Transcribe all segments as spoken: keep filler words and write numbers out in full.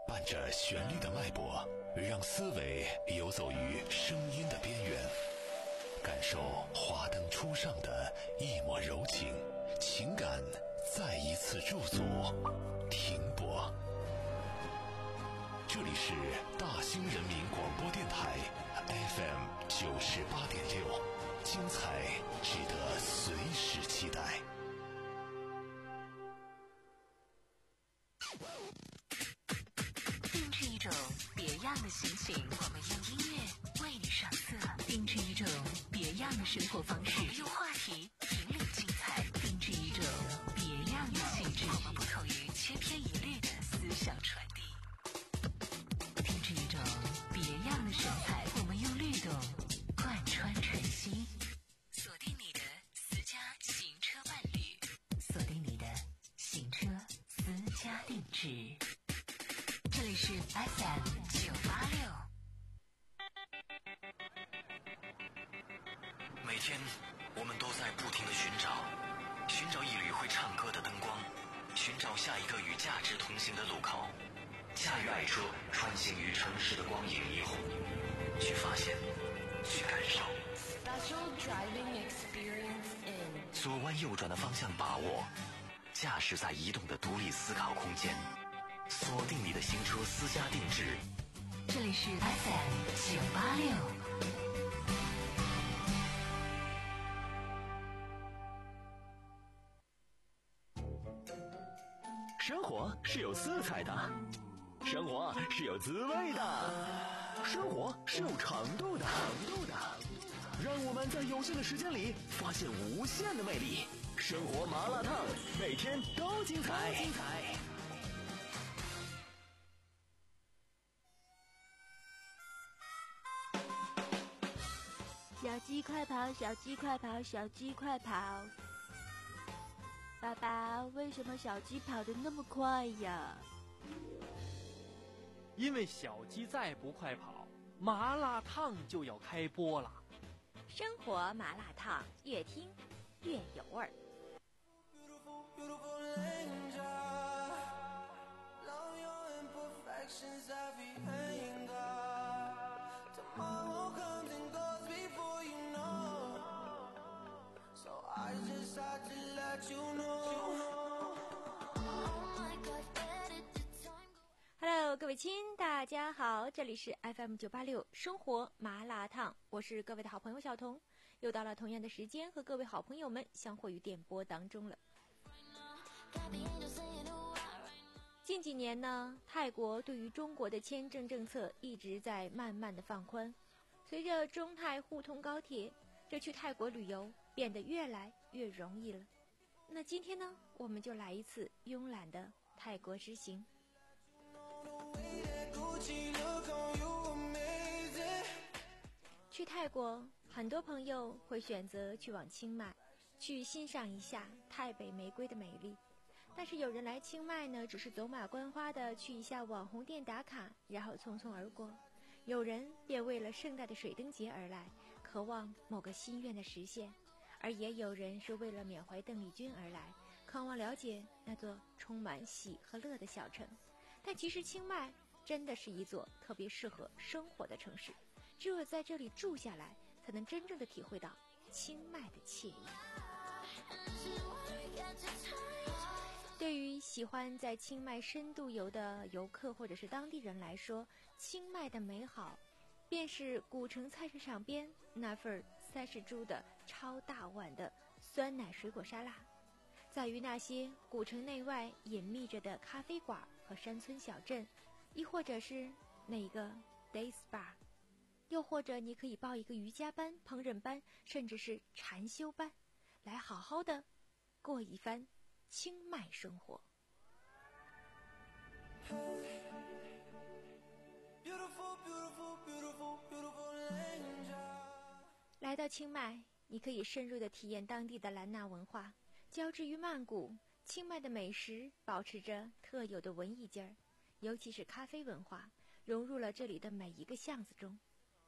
伴着旋律的脉搏，让思维游走于声音的边缘，感受华灯初上的一抹柔情，情感再一次驻足停泊。这里是大兴人民广播电台 F M 九十八点六，精彩值得随时期待。 定制一种别样的心情，我们用音乐为你上色；定制一种别样的生活方式，用话题引领精彩；定制一种别样的气质，我们不同于千篇一律的思想传递；定制一种别样的神采，我们用律动贯穿晨曦。锁定你的私家行车伴侣，锁定你的行车私家定制。这里是 F M 九八六。 每天我们都在不停地寻找，寻找一缕会唱歌的灯光，寻找下一个与价值同行的路口。驾驭爱车，穿行于城市的光影霓虹，去发现，去感受。 Special driving experience in 左弯右转的方向把握，驾驶在移动的独立思考空间。锁定你的行车私家定制， 这里是 F M 九八六。 生活是有色彩的，生活是有滋味的，生活是有长度的，长度的。让我们在有限的时间里发现无限的魅力。生活麻辣烫，每天都精彩，精彩。 小鸡快跑，小鸡快跑，小鸡快跑！爸爸，为什么小鸡跑得那么快呀？ 因为小鸡再不快跑，麻辣烫就要开播了。 生活麻辣烫，越听越有味儿。Hello， 各位亲，大家好，这里是 F M 九八六生活麻辣烫，我是各位的好朋友小彤，又到了同样的时间和各位好朋友们相会于电波当中了。近几年呢，泰国对于中国的签证政策一直在慢慢的放宽，随着中泰互通高铁，这去泰国旅游变得越来越容易了。那今天呢，我们就来一次慵懒的泰国之行。去泰国，很多朋友会选择去往清迈，去欣赏一下泰北玫瑰的美丽。但是有人来清迈呢，只是走马观花的去一下网红店打卡，然后匆匆而过。有人便为了盛大的水灯节而来，渴望某个心愿的实现，而也有人是为了缅怀邓丽君而来，渴望了解那座充满喜和乐的小城。但其实清迈真的是一座特别适合生活的城市，只有在这里住下来，才能真正的体会到清迈的惬意。对于喜欢在清迈深度游的游客或者是当地人来说，清迈的美好便是古城菜市场边那份三十铢的超大碗的酸奶水果沙拉，在于那些古城内外隐秘着的咖啡馆和山村小镇，亦或者是那一个 day spa， 又或者你可以报一个瑜伽班、烹饪班，甚至是禅修班，来好好的过一番清迈生活。来到清迈，你可以深入的体验当地的兰纳文化，交织于曼谷。清迈的美食保持着特有的文艺劲儿，尤其是咖啡文化融入了这里的每一个巷子中。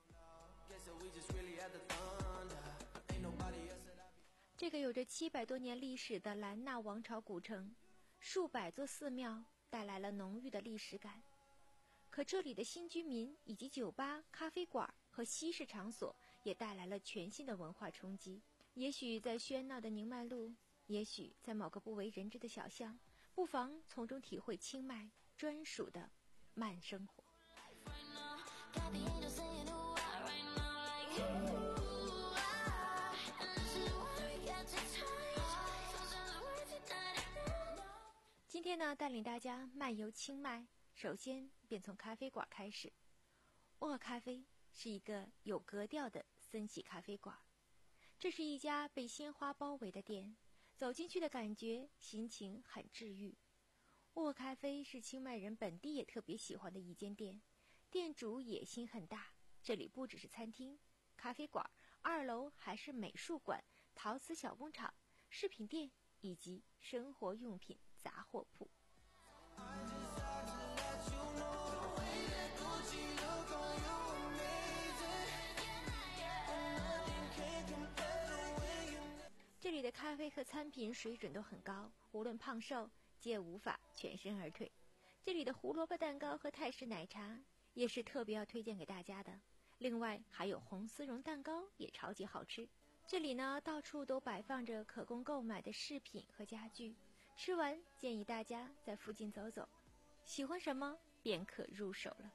这个有着七百多年历史的兰纳王朝古城，数百座寺庙带来了浓郁的历史感。 可这里的新居民以及酒吧、咖啡馆和西式场所也带来了全新的文化冲击。也许在喧闹的宁曼路，也许在某个不为人知的小巷，不妨从中体会清迈专属的慢生活。今天呢，带领大家漫游清迈，首先便从咖啡馆开始。沃咖啡是一个有格调的森喜咖啡馆，这是一家被鲜花包围的店，走进去的感觉心情很治愈。沃咖啡是清迈人本地也特别喜欢的一间店，店主野心很大，这里不只是餐厅、咖啡馆，二楼还是美术馆、陶瓷小工厂、饰品店以及生活用品杂货铺。这里的咖啡和餐品水准都很高，无论胖瘦皆无法全身而退。这里的胡萝卜蛋糕和泰式奶茶也是特别要推荐给大家的，另外还有红丝绒蛋糕也超级好吃。这里呢，到处都摆放着可供购买的饰品和家具，吃完建议大家在附近走走，喜欢什么便可入手了。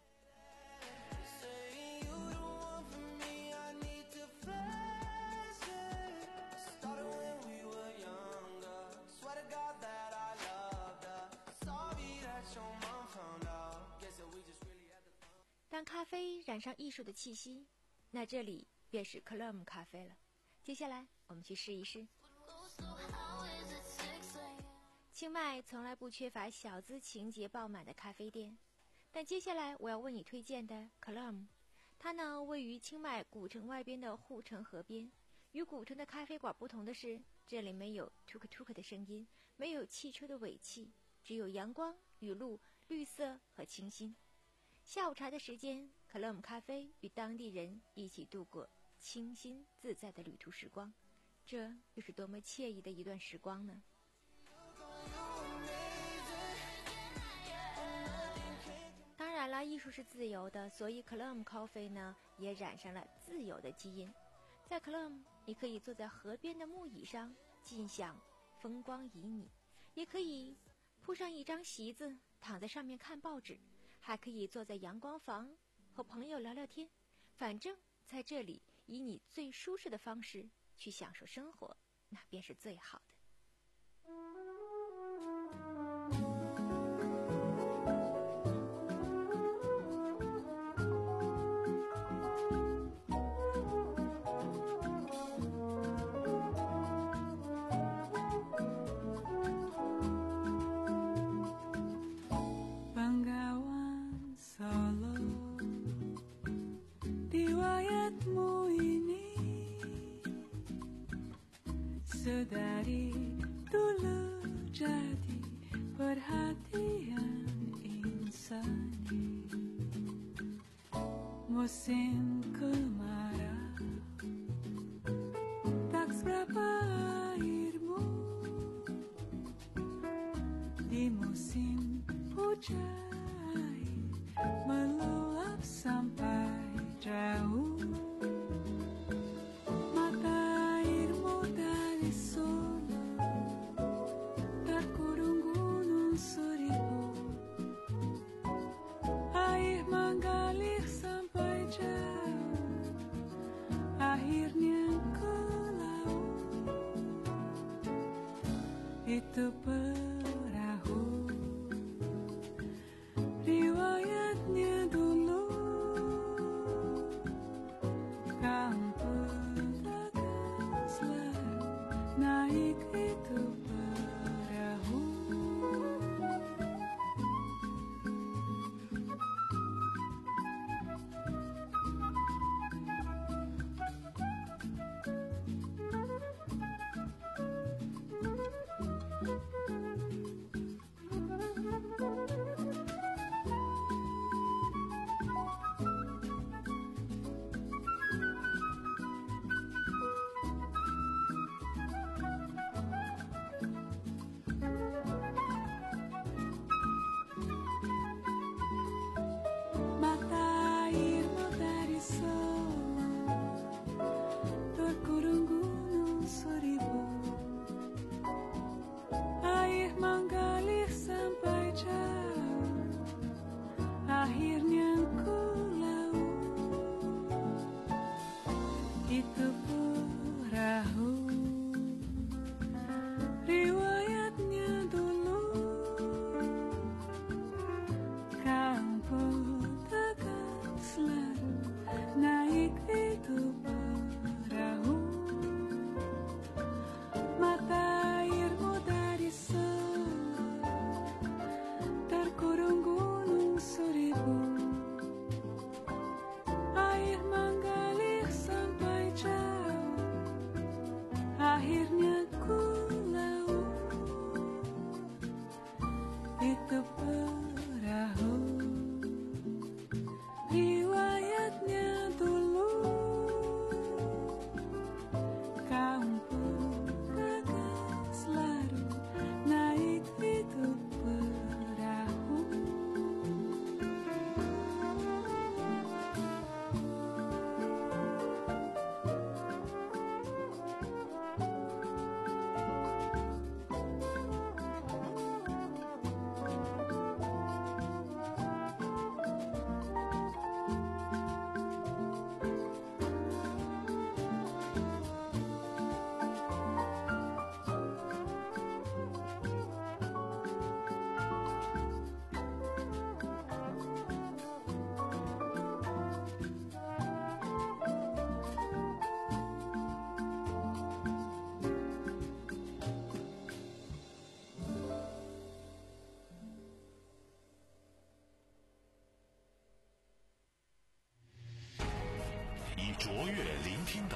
当咖啡染上艺术的气息，那这里便是克勒姆咖啡了。接下来我们去试一试。清迈从来不缺乏小资情节爆满的咖啡店，但接下来我要为你推荐的克勒姆，它呢位于清迈古城外边的护城河边。与古城的咖啡馆不同的是，这里没有 tuk tuk 的声音，没有汽车的尾气，只有阳光、雨露、绿色和清新。下午茶的时间，克勒姆咖啡与当地人一起度过清新自在的旅途时光，这又是多么惬意的一段时光呢？当然了，艺术是自由的，所以克勒姆咖啡呢也染上了自由的基因。在克勒姆，你可以坐在河边的木椅上尽享风光旖旎，也可以铺上一张席子躺在上面看报纸，还可以坐在阳光房和朋友聊聊天，反正在这里以你最舒适的方式去享受生活，那便是最好的。 Dari dulu jadi perhatian insani. Musim kemarau tak seberapa airmu, di musim hujan meluap sampai jauh. Itu perahu, riwayatnya dulu kaum pedagang selalu naik itu perahu.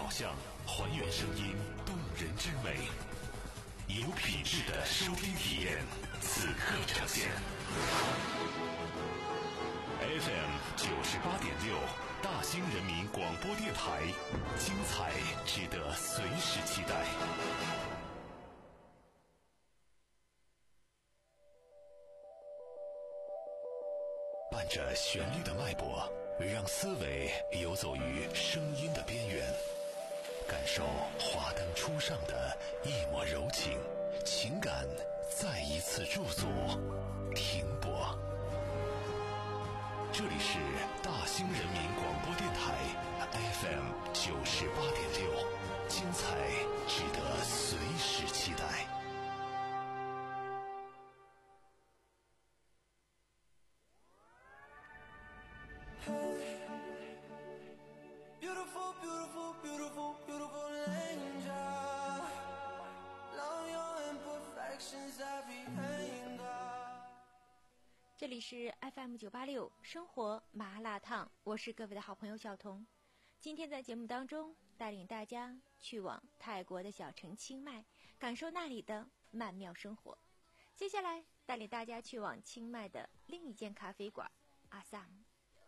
像，还原声音动人之美，有品质的收听体验，此刻呈现。F M 九十八点六，大兴人民广播电台，精彩值得随时期待。伴着旋律的脉搏，让思维游走于声音的边缘，感受华灯初上的一抹柔情，情感再一次驻足停泊。这里是大兴人民广播电台 F M 九十八点六，精彩值得随时期待。 这里是 F M 九八六生活麻辣烫，我是各位的好朋友小彤。今天在节目当中带领大家去往泰国的小城清迈，感受那里的曼妙生活。接下来带领大家去往清迈的另一间咖啡馆阿萨姆。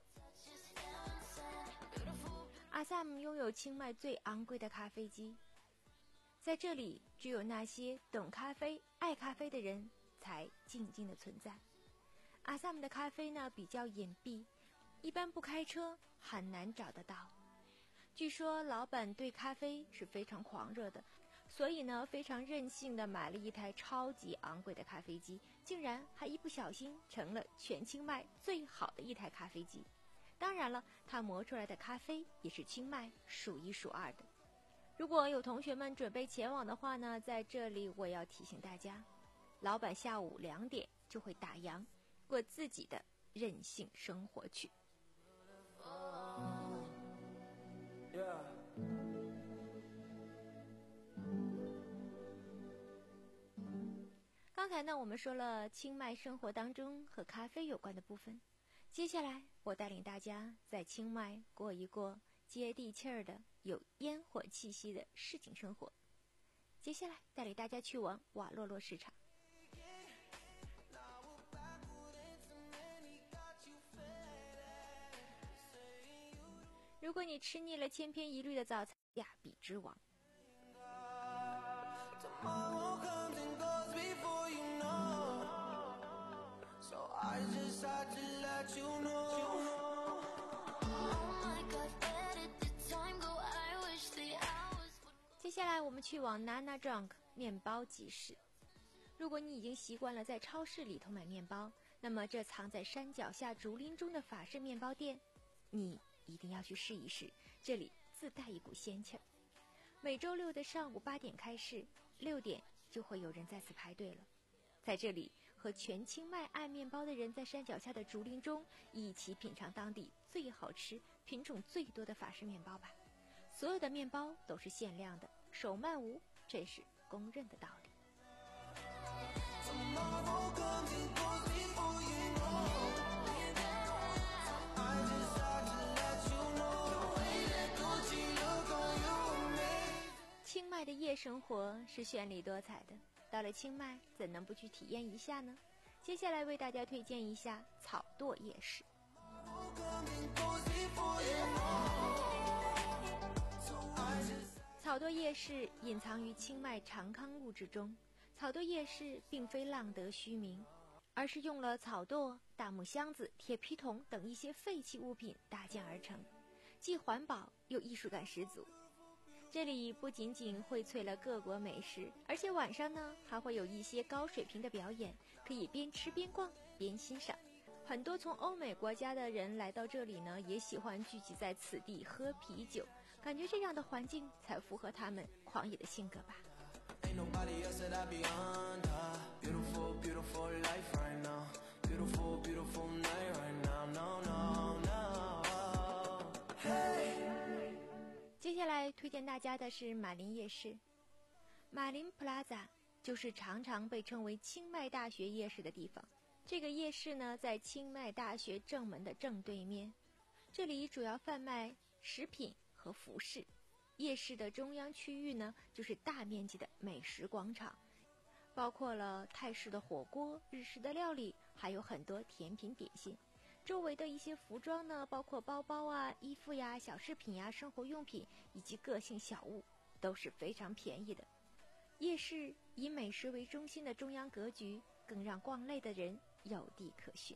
阿萨姆拥有清迈最昂贵的咖啡机，在这里只有那些懂咖啡爱咖啡的人才静静的存在。阿萨姆的咖啡呢比较隐蔽，一般不开车很难找得到。据说老板对咖啡是非常狂热的，所以呢非常任性的买了一台超级昂贵的咖啡机，竟然还一不小心成了全清迈最好的一台咖啡机。当然了，他磨出来的咖啡也是清迈数一数二的。如果有同学们准备前往的话呢，在这里我要提醒大家，老板下午两点就会打烊，过自己的任性生活去。刚才呢，我们说了清迈生活当中和咖啡有关的部分，接下来我带领大家在清迈过一过接地气儿的有烟火气息的市井生活。接下来带领大家去往瓦洛洛市场。如果你吃腻了千篇一律的早餐，亚比之王。接下来我们去往 Nana Junk 面包集市。如果你已经习惯了在超市里头买面包，那么这藏在山脚下竹林中的法式面包店，你一定要去试一试，这里自带一股仙气儿。每周六的上午八点开市，六点就会有人在此排队了。在这里，和全清迈爱面包的人在山脚下的竹林中一起品尝当地最好吃、品种最多的法式面包吧。所有的面包都是限量的，手慢无，这是公认的道理。清迈的夜生活是绚丽多彩的，到了清迈怎能不去体验一下呢？接下来为大家推荐一下草垛夜市。草垛夜市隐藏于清迈长康路之中。草垛夜市并非浪得虚名，而是用了草垛、大木箱子、铁皮桶等一些废弃物品搭建而成，既环保又艺术感十足。这里不仅仅荟萃了各国美食，而且晚上呢还会有一些高水平的表演，可以边吃边逛边欣赏。很多从欧美国家的人来到这里呢，也喜欢聚集在此地喝啤酒，感觉这样的环境才符合他们狂野的性格吧。接下来推荐大家的是马林夜市。马林 Plaza 就是常常被称为清迈大学夜市的地方。这个夜市呢，在清迈大学正门的正对面，这里主要贩卖食品和服饰， 夜市的中央区域呢，就是大面积的美食广场，包括了泰式的火锅、日式的料理，还有很多甜品点心。周围的一些服装呢，包括包包啊、衣服呀、小饰品呀、生活用品以及个性小物，都是非常便宜的。夜市以美食为中心的中央格局，更让逛累的人有地可寻。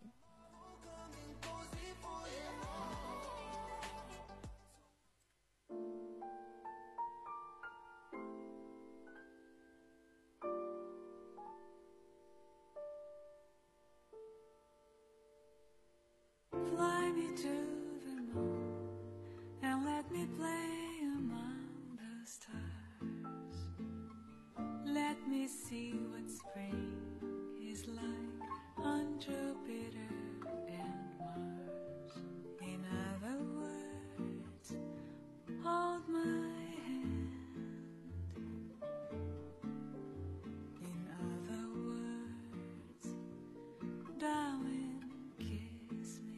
Fly me to the moon and let me play among the stars. Let me see what spring is like on Jupiter and Mars. In other words, hold my hand. In other words, darling, kiss me.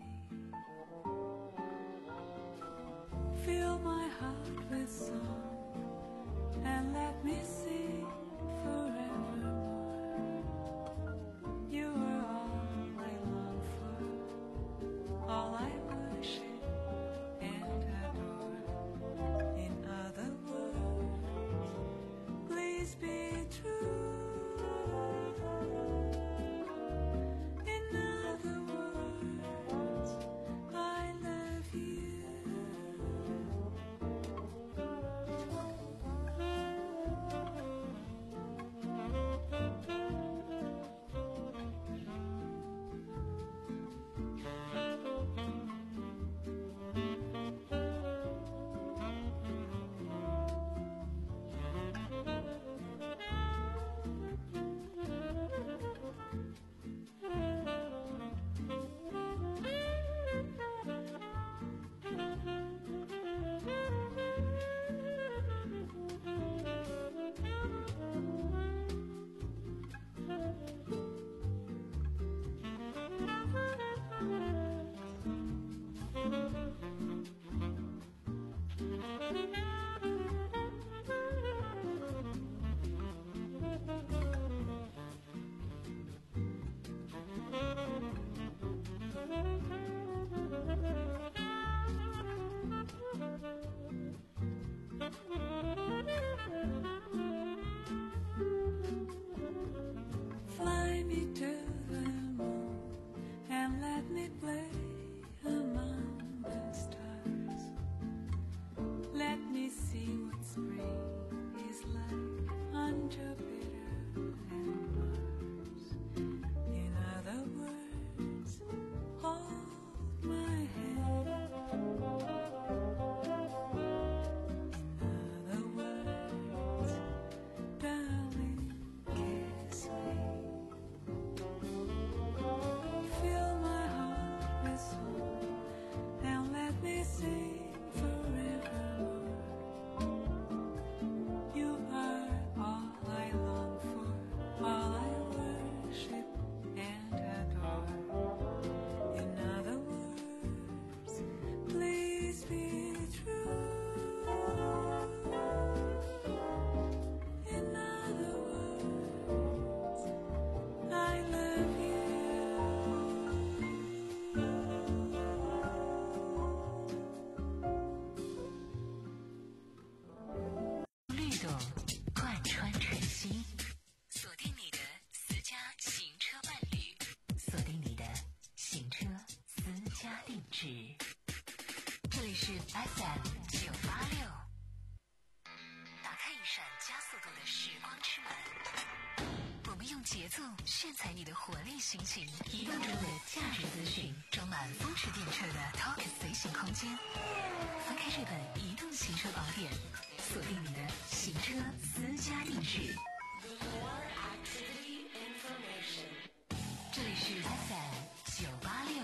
Fill my heart with song and let me sing forevermore. You are all I long for, all I worship and adore. In other words, please be true. In other words, I love you. Fly me to the moon and let me play among the stars. Let me see what spring is like on Jupiter and Mars. In other words, hold my hand. In other words, darling, kiss me. Fill my heart with song and let me sing forevermore. You are all I long for, all I worship and adore. In other words, please be true. In other words, I love you. 律动贯穿晨曦，锁定你的私家行车伴侣，锁定你的行车私家定制。这里是 F M 九八六，打开一扇加速度的时光之门，我们用节奏炫彩你的活力心情，移动中的价值资讯，装满风驰电掣的 Talk 随行空间。翻开这本移动行车宝典，锁定你的行车私家定制。这里是 F M 九八六。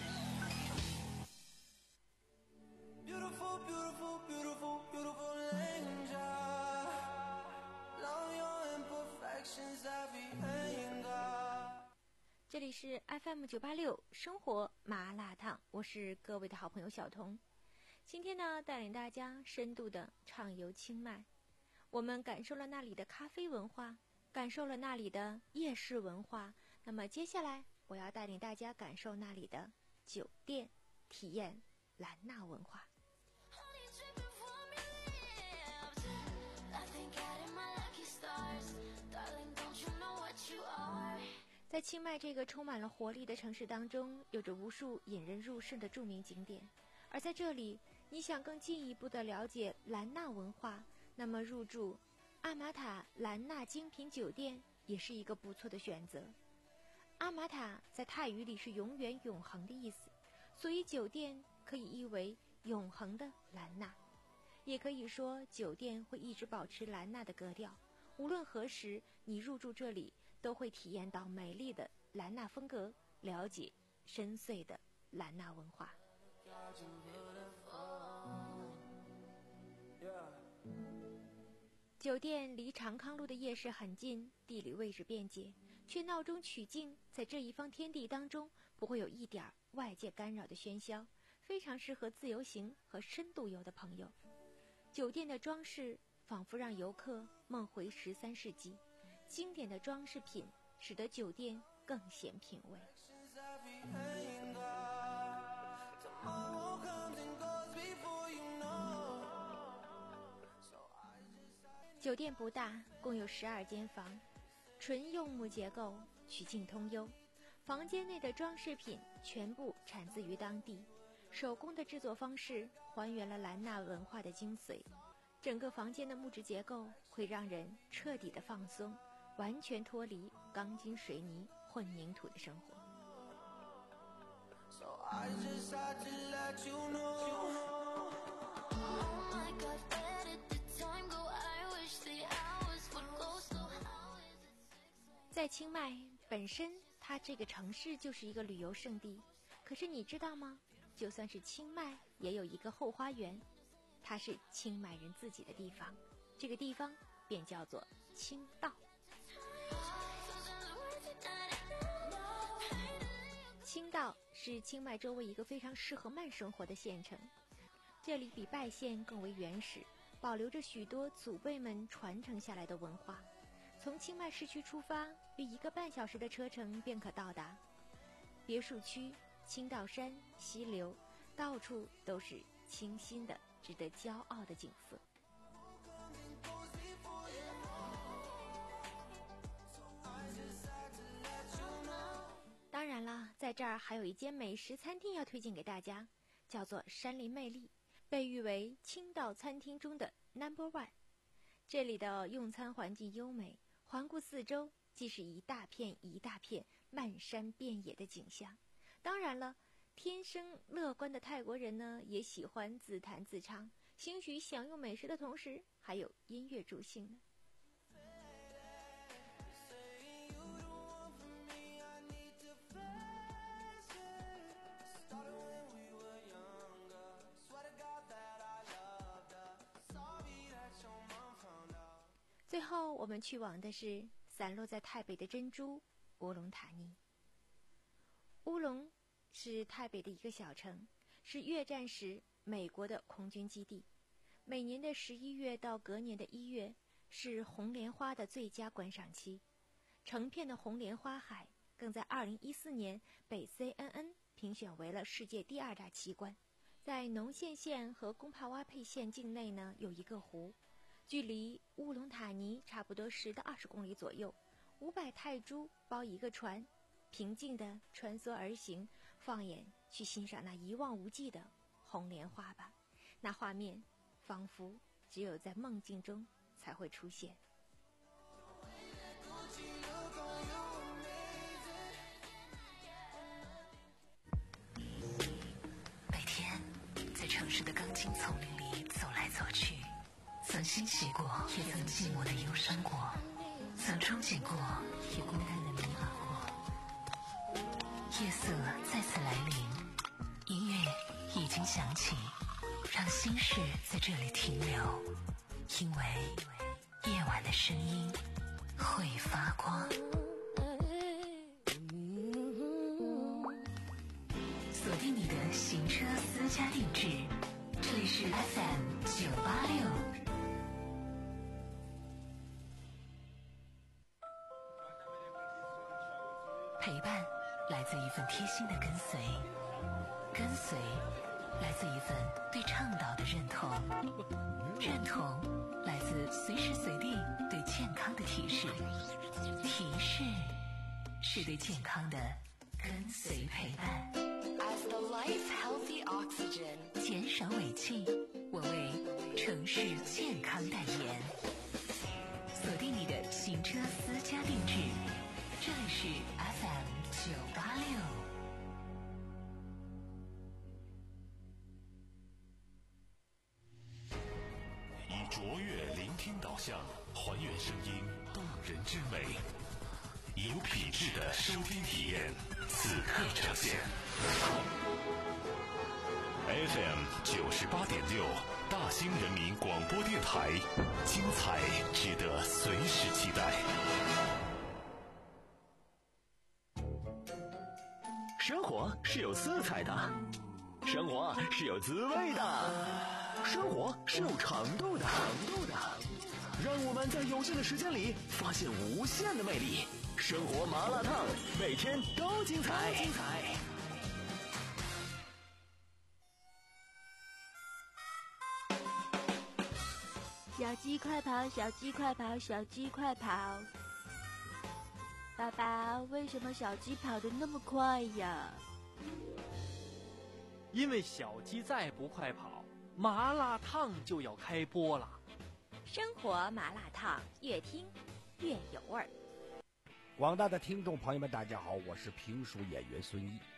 Beautiful, beautiful, beautiful, beautiful angel. Love your imperfections, every anger. 这里是 F M 九八六生活麻辣烫，我是各位的好朋友小彤。 今天呢，带领大家深度的畅游清迈，我们感受了那里的咖啡文化，感受了那里的夜市文化。那么接下来，我要带领大家感受那里的酒店，体验兰纳文化。在清迈这个充满了活力的城市当中，有着无数引人入胜的著名景点。而在这里，你想更进一步的了解兰纳文化，那么入住阿玛塔兰纳精品酒店也是一个不错的选择。阿玛塔在泰语里是永远永恒的意思，所以酒店可以译为永恒的兰纳，也可以说酒店会一直保持兰纳的格调。无论何时你入住这里，都会体验到美丽的兰纳风格，了解深邃的兰纳文化。酒店离长康路的夜市很近，地理位置便捷，却闹中取静，在这一方天地当中不会有一点外界干扰的喧嚣，非常适合自由行和深度游的朋友。酒店的装饰仿佛让游客梦回十三世纪，经典的装饰品使得酒店更显品味。酒店不大，共有十二间房，纯柚木结构，曲径通幽。房间内的装饰品全部产自于当地，手工的制作方式还原了兰纳文化的精髓。整个房间的木质结构会让人彻底的放松，完全脱离钢筋水泥混凝土的生活。So I just had to let you know. Oh my God, where did the time go? I wish the hours would go slow. How is it six? 在清迈本身，它这个城市就是一个旅游胜地。可是你知道吗？就算是清迈，也有一个后花园。它是清迈人自己的地方，这个地方便叫做清道。清道是清迈周围一个非常适合慢生活的县城，这里比拜县更为原始，保留着许多祖辈们传承下来的文化。从清迈市区出发，约一个半小时的车程便可到达。别墅区、清道山、溪流，到处都是清新的值得骄傲的景色。当然了，在这儿还有一间美食餐厅要推荐给大家，叫做山林魅力，被誉为清道餐厅中的 number one。 这里的用餐环境优美，环顾四周既是一大片一大片漫山遍野的景象。当然了，天生乐观的泰国人呢，也喜欢自弹自唱，兴许享用美食的同时还有音乐助兴呢。最后我们去往的是散落在泰北的珍珠乌龙塔尼。乌龙是泰北的一个小城，是越战时美国的空军基地。每年的十一月到隔年的一月是红莲花的最佳观赏期，成片的红莲花海更在二零一四年被 C N N 评选为了世界第二大奇观。在农县县和贡帕瓦佩县境内呢，有一个湖，距离乌龙塔尼差不多十到二十公里左右，五百泰铢包一个船，平静地穿梭而行，放眼去欣赏那一望无际的红莲花吧。那画面仿佛只有在梦境中才会出现。 每天在城市的钢筋丛林里走来走去，曾欣喜过，也曾寂寞的忧伤过，曾憧憬过，也孤单的迷茫过。夜色再次来临，音乐已经响起，让心事在这里停留，因为夜晚的声音会发光。锁定你的行车私家定制，这里是 F M 九八六。陪伴来自一份贴心的跟随，跟随来自一份对倡导的认同，认同来自随时随地对健康的提示，提示是对健康的跟随陪伴。 As the life healthy oxygen， 减少尾气，我为城市健康代言。锁定你的行车私家定制，这里是 F M 九八六。 以卓越聆听导向，还原声音动人之美，以有品质的收听体验，此刻呈现。F M 九十八点六，大兴人民广播电台，精彩值得随时期待。 生活是有色彩的，生活是有滋味的，生活是有长度的，长度的。让我们在有限的时间里发现无限的魅力。生活麻辣烫，每天都精彩。精彩。 小鸡快跑，小鸡快跑，小鸡快跑！爸爸，为什么小鸡跑得那么快呀？ 因为小鸡再不快跑，麻辣烫就要开播了。 生活麻辣烫，越听越有味儿。 广大的听众朋友们，大家好，我是评书演员孙毅。